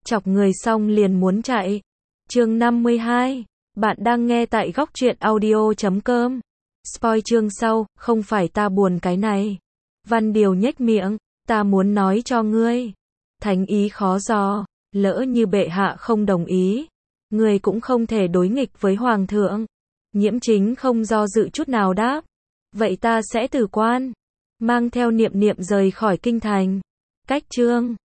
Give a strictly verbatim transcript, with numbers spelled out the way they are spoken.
chọc người xong liền muốn chạy. Chương năm mươi hai. Bạn đang nghe tại góc truyện audio chấm com. Spoil chương sau, không phải ta buồn cái này. Văn Điều nhếch miệng, ta muốn nói cho ngươi. Thánh ý khó dò, lỡ như bệ hạ không đồng ý. Ngươi cũng không thể đối nghịch với hoàng thượng. Nhiễm Chính không do dự chút nào đáp. Vậy ta sẽ từ quan. Mang theo Niệm Niệm rời khỏi kinh thành. Cách chương